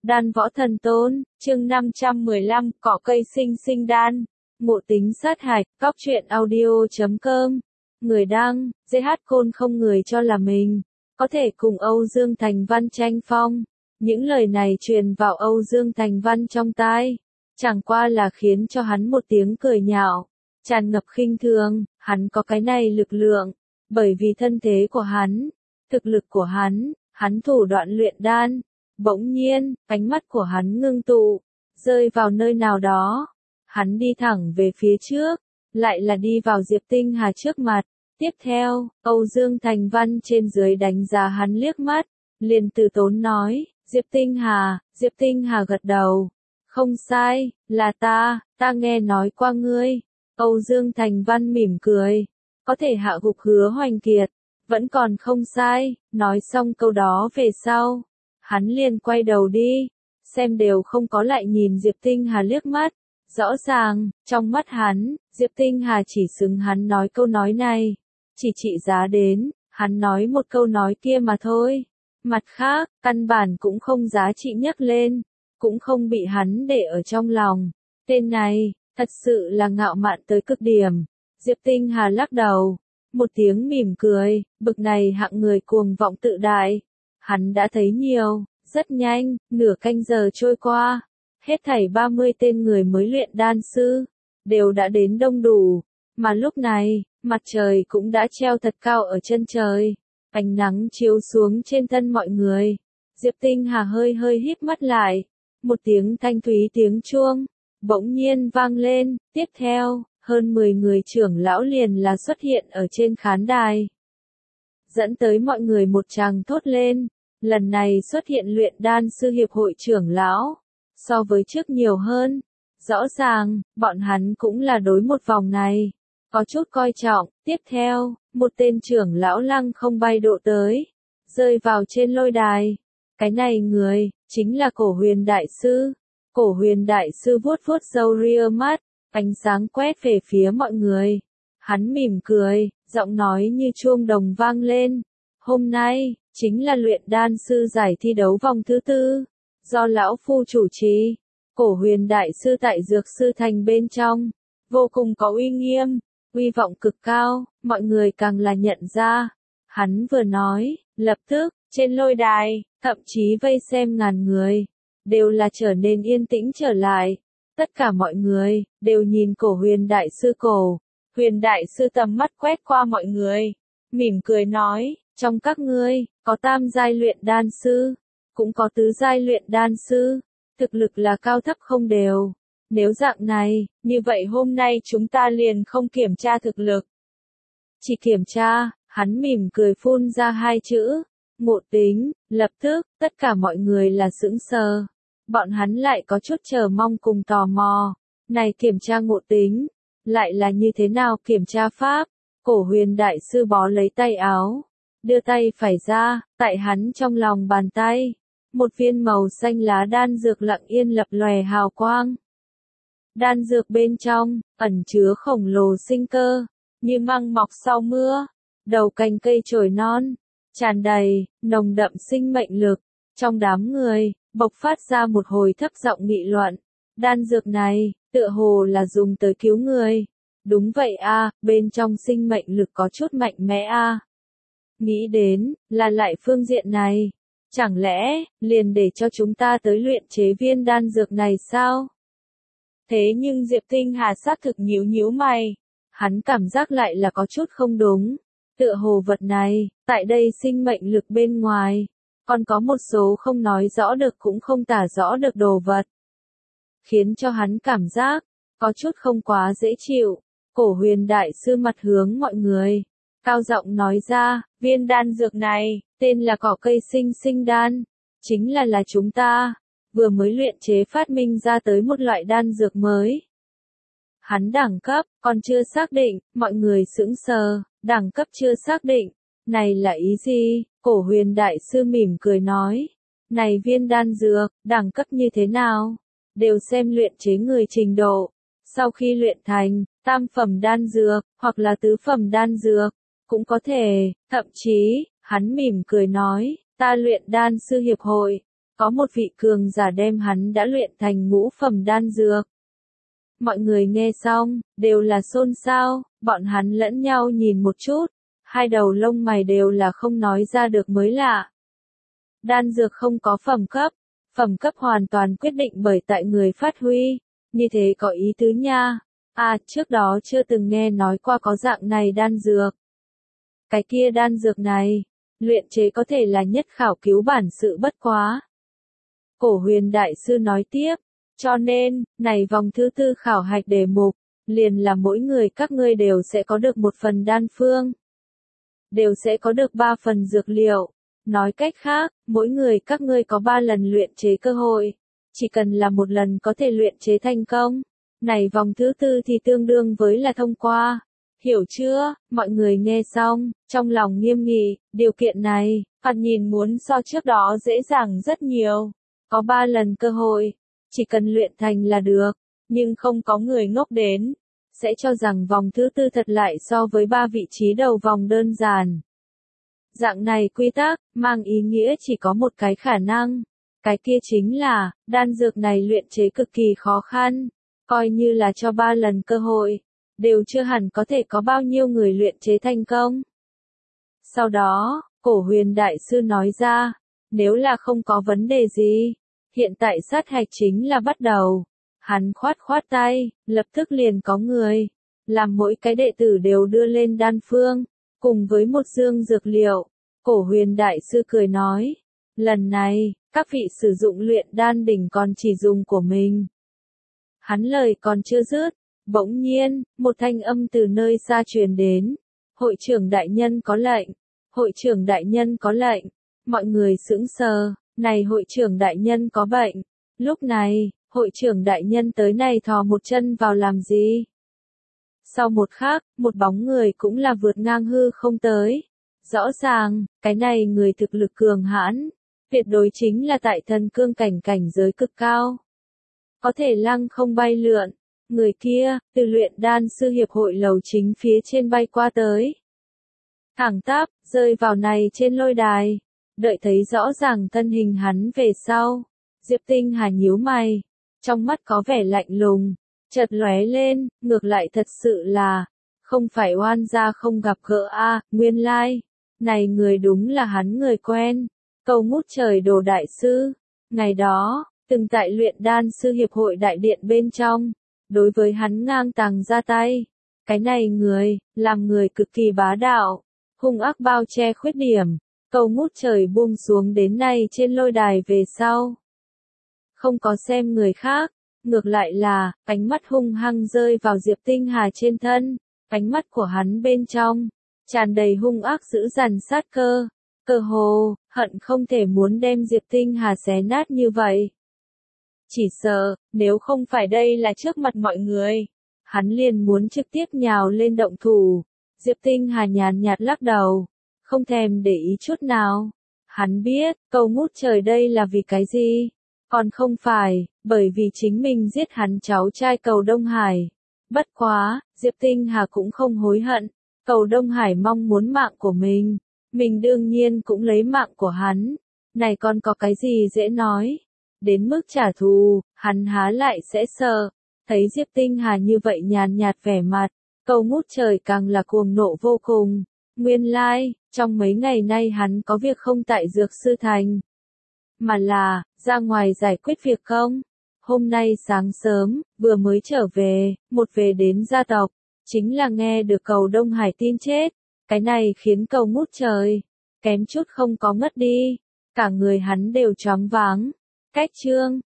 Đan võ thần tôn, chương 515, cỏ cây sinh sinh đan. Ngộ tính sát hạch, góc truyện audio.com. Người đăng, GH Côn không người cho là mình có thể cùng Âu Dương Thành Văn tranh phong. Những lời này truyền vào Âu Dương Thành Văn trong tai, chẳng qua là khiến cho hắn một tiếng cười nhạo, tràn ngập khinh thường. Hắn có cái này lực lượng, bởi vì thân thế của hắn, thực lực của hắn thủ đoạn luyện đan. Bỗng nhiên, ánh mắt của hắn ngưng tụ, rơi vào nơi nào đó. Hắn đi thẳng về phía trước, lại là đi vào Diệp Tinh Hà trước mặt. Tiếp theo, Âu Dương Thành Văn trên dưới đánh giá hắn liếc mắt, liền từ tốn nói, Diệp Tinh Hà gật đầu. Không sai, là ta nghe nói qua ngươi. Âu Dương Thành Văn mỉm cười, có thể hạ gục Hứa Hoành Kiệt, vẫn còn không sai. Nói xong câu đó về sau, hắn liền quay đầu đi, xem đều không có lại nhìn Diệp Tinh Hà liếc mắt. Rõ ràng, trong mắt hắn, Diệp Tinh Hà chỉ xứng hắn nói câu nói này, chỉ trị giá đến, hắn nói một câu nói kia mà thôi. Mặt khác, căn bản cũng không giá trị nhắc lên, cũng không bị hắn để ở trong lòng. Tên này, thật sự là ngạo mạn tới cực điểm. Diệp Tinh Hà lắc đầu, một tiếng mỉm cười, bực này hạng người cuồng vọng tự đại, hắn đã thấy nhiều. Rất nhanh, nửa canh giờ trôi qua, hết thảy 30 tên người mới luyện đan sư đều đã đến đông đủ, mà lúc này, mặt trời cũng đã treo thật cao ở chân trời, ánh nắng chiếu xuống trên thân mọi người. Diệp Tinh Hà hơi híp mắt lại, một tiếng thanh thúy tiếng chuông bỗng nhiên vang lên, tiếp theo, hơn 10 người trưởng lão liền là xuất hiện ở trên khán đài, dẫn tới mọi người một tràng thốt lên. Lần này xuất hiện luyện đan sư hiệp hội trưởng lão, so với trước nhiều hơn. Rõ ràng, bọn hắn cũng là đối một vòng này có chút coi trọng. Tiếp theo, một tên trưởng lão lăng không bay độ tới, rơi vào trên lôi đài. Cái này người, chính là Cổ Huyền Đại Sư. Cổ Huyền Đại Sư vuốt râu ria mắt, ánh sáng quét về phía mọi người. Hắn mỉm cười, giọng nói như chuông đồng vang lên. Hôm nay, chính là luyện đan sư giải thi đấu vòng thứ 4, do lão phu chủ trì. Cổ Huyền Đại Sư tại Dược Sư Thành bên trong, vô cùng có uy nghiêm, uy vọng cực cao, mọi người càng là nhận ra. Hắn vừa nói, lập tức, trên lôi đài, thậm chí vây xem ngàn người, đều là trở nên yên tĩnh trở lại. Tất cả mọi người, đều nhìn Cổ Huyền Đại Sư. Cổ Huyền Đại Sư tầm mắt quét qua mọi người, mỉm cười nói, trong các ngươi, có tam giai luyện đan sư, cũng có tứ giai luyện đan sư, thực lực là cao thấp không đều. Nếu dạng này, như vậy hôm nay chúng ta liền không kiểm tra thực lực, chỉ kiểm tra, hắn mỉm cười phun ra hai chữ, ngộ tính. Lập tức, tất cả mọi người là sững sờ, bọn hắn lại có chút chờ mong cùng tò mò. Này kiểm tra ngộ tính, lại là như thế nào kiểm tra pháp? Cổ Huyền Đại Sư bó lấy tay áo, đưa tay phải ra, tại hắn trong lòng bàn tay, một viên màu xanh lá đan dược lặng yên lập lòe hào quang. Đan dược bên trong, ẩn chứa khổng lồ sinh cơ, như măng mọc sau mưa, đầu cành cây trồi non, tràn đầy, nồng đậm sinh mệnh lực. Trong đám người, bộc phát ra một hồi thấp giọng nghị luận. Đan dược này, tựa hồ là dùng tới cứu người. Đúng vậy a, bên trong sinh mệnh lực có chút mạnh mẽ a. Nghĩ đến, là lại phương diện này. Chẳng lẽ, liền để cho chúng ta tới luyện chế viên đan dược này sao? Thế nhưng Diệp Tinh Hà xác thực nhíu mày. Hắn cảm giác lại là có chút không đúng. Tựa hồ vật này, tại đây sinh mệnh lực bên ngoài, còn có một số không nói rõ được cũng không tả rõ được đồ vật, khiến cho hắn cảm giác có chút không quá dễ chịu. Cổ Huyền Đại Sư mặt hướng mọi người, cao giọng nói ra, viên đan dược này, tên là cỏ cây sinh sinh đan, chính là chúng ta vừa mới luyện chế phát minh ra tới một loại đan dược mới. Hắn đẳng cấp còn chưa xác định, mọi người sững sờ, đẳng cấp chưa xác định, này là ý gì? Cổ Huyền Đại Sư mỉm cười nói, này viên đan dược, đẳng cấp như thế nào? Đều xem luyện chế người trình độ. Sau khi luyện thành, tam phẩm đan dược, hoặc là tứ phẩm đan dược, cũng có thể, thậm chí, hắn mỉm cười nói, ta luyện đan sư hiệp hội, có một vị cường giả đem hắn đã luyện thành ngũ phẩm đan dược. Mọi người nghe xong, đều là xôn xao, bọn hắn lẫn nhau nhìn một chút, hai đầu lông mày đều là không nói ra được mới lạ. Đan dược không có phẩm cấp hoàn toàn quyết định bởi tại người phát huy, như thế có ý tứ nha. Trước đó chưa từng nghe nói qua có dạng này đan dược. Cái kia đan dược này, luyện chế có thể là nhất khảo cứu bản sự bất quá. Cổ huyền đại sư nói tiếp, cho nên, này vòng thứ tư khảo hạch đề mục, liền là mỗi người các ngươi đều sẽ có được một phần đan phương. Đều sẽ có được 3 phần dược liệu. Nói cách khác, mỗi người các ngươi có 3 lần luyện chế cơ hội. Chỉ cần là một lần có thể luyện chế thành công. Này vòng thứ tư thì tương đương với là thông qua. Hiểu chưa? Mọi người nghe xong, trong lòng nghiêm nghị, điều kiện này, thoạt nhìn muốn so trước đó dễ dàng rất nhiều. Có 3 lần cơ hội, chỉ cần luyện thành là được, nhưng không có người ngốc đến, sẽ cho rằng vòng thứ tư thật lại so với 3 vị trí đầu vòng đơn giản. Dạng này quy tắc, mang ý nghĩa chỉ có một cái khả năng, cái kia chính là, đan dược này luyện chế cực kỳ khó khăn, coi như là cho 3 lần cơ hội, đều chưa hẳn có thể có bao nhiêu người luyện chế thành công. Sau đó, cổ huyền đại sư nói ra, nếu là không có vấn đề gì, hiện tại sát hạch chính là bắt đầu. Hắn khoát khoát tay, lập tức liền có người, làm mỗi cái đệ tử đều đưa lên đan phương, cùng với một dương dược liệu. Cổ huyền đại sư cười nói, lần này, các vị sử dụng luyện đan đỉnh còn chỉ dùng của mình. Hắn lời còn chưa dứt, bỗng nhiên, một thanh âm từ nơi xa truyền đến. Hội trưởng đại nhân có lệnh, hội trưởng đại nhân có lệnh, mọi người sững sờ, này hội trưởng đại nhân có bệnh. Lúc này, hội trưởng đại nhân tới này thò một chân vào làm gì? Sau một khắc, một bóng người cũng là vượt ngang hư không tới. Rõ ràng, cái này người thực lực cường hãn, tuyệt đối chính là tại thần cương cảnh giới cực cao. Có thể lăng không bay lượn, người kia, từ luyện đan sư hiệp hội lầu chính phía trên bay qua tới. Thẳng tắp, rơi vào này trên lôi đài, đợi thấy rõ ràng thân hình hắn về sau. Diệp Tinh Hà nhíu mày, trong mắt có vẻ lạnh lùng, chợt lóe lên, ngược lại thật sự là, không phải oan gia không gặp gỡ nguyên lai, này người đúng là hắn người quen, Cầu Ngút Trời Đồ đại sư, ngày đó, từng tại luyện đan sư hiệp hội đại điện bên trong, đối với hắn ngang tàng ra tay, cái này người, làm người cực kỳ bá đạo, hung ác bao che khuyết điểm, Cầu Ngút Trời buông xuống đến nay trên lôi đài về sau. Không có xem người khác, ngược lại là, ánh mắt hung hăng rơi vào Diệp Tinh Hà trên thân, ánh mắt của hắn bên trong, tràn đầy hung ác dữ dằn sát cơ, cơ hồ, hận không thể muốn đem Diệp Tinh Hà xé nát như vậy. Chỉ sợ, nếu không phải đây là trước mặt mọi người, hắn liền muốn trực tiếp nhào lên động thủ. Diệp Tinh Hà nhàn nhạt lắc đầu, không thèm để ý chút nào. Hắn biết, Cầu Ngút Trời đây là vì cái gì? Còn không phải, bởi vì chính mình giết hắn cháu trai Cầu Đông Hải. Bất quá, Diệp Tinh Hà cũng không hối hận. Cầu Đông Hải mong muốn mạng của mình đương nhiên cũng lấy mạng của hắn. Này còn có cái gì dễ nói? Đến mức trả thù, hắn há lại sẽ sợ. Thấy Diệp Tinh Hà như vậy nhàn nhạt vẻ mặt, Cầu Ngút Trời càng là cuồng nộ vô cùng. Nguyên lai, trong mấy ngày nay hắn có việc không tại Dược Sư Thành, mà là, ra ngoài giải quyết việc không. Hôm nay sáng sớm, vừa mới trở về, về đến gia tộc, chính là nghe được Cầu Đông Hải tin chết. Cái này khiến Cầu Ngút Trời, kém chút không có ngất đi. Cả người hắn đều choáng váng. Cách chương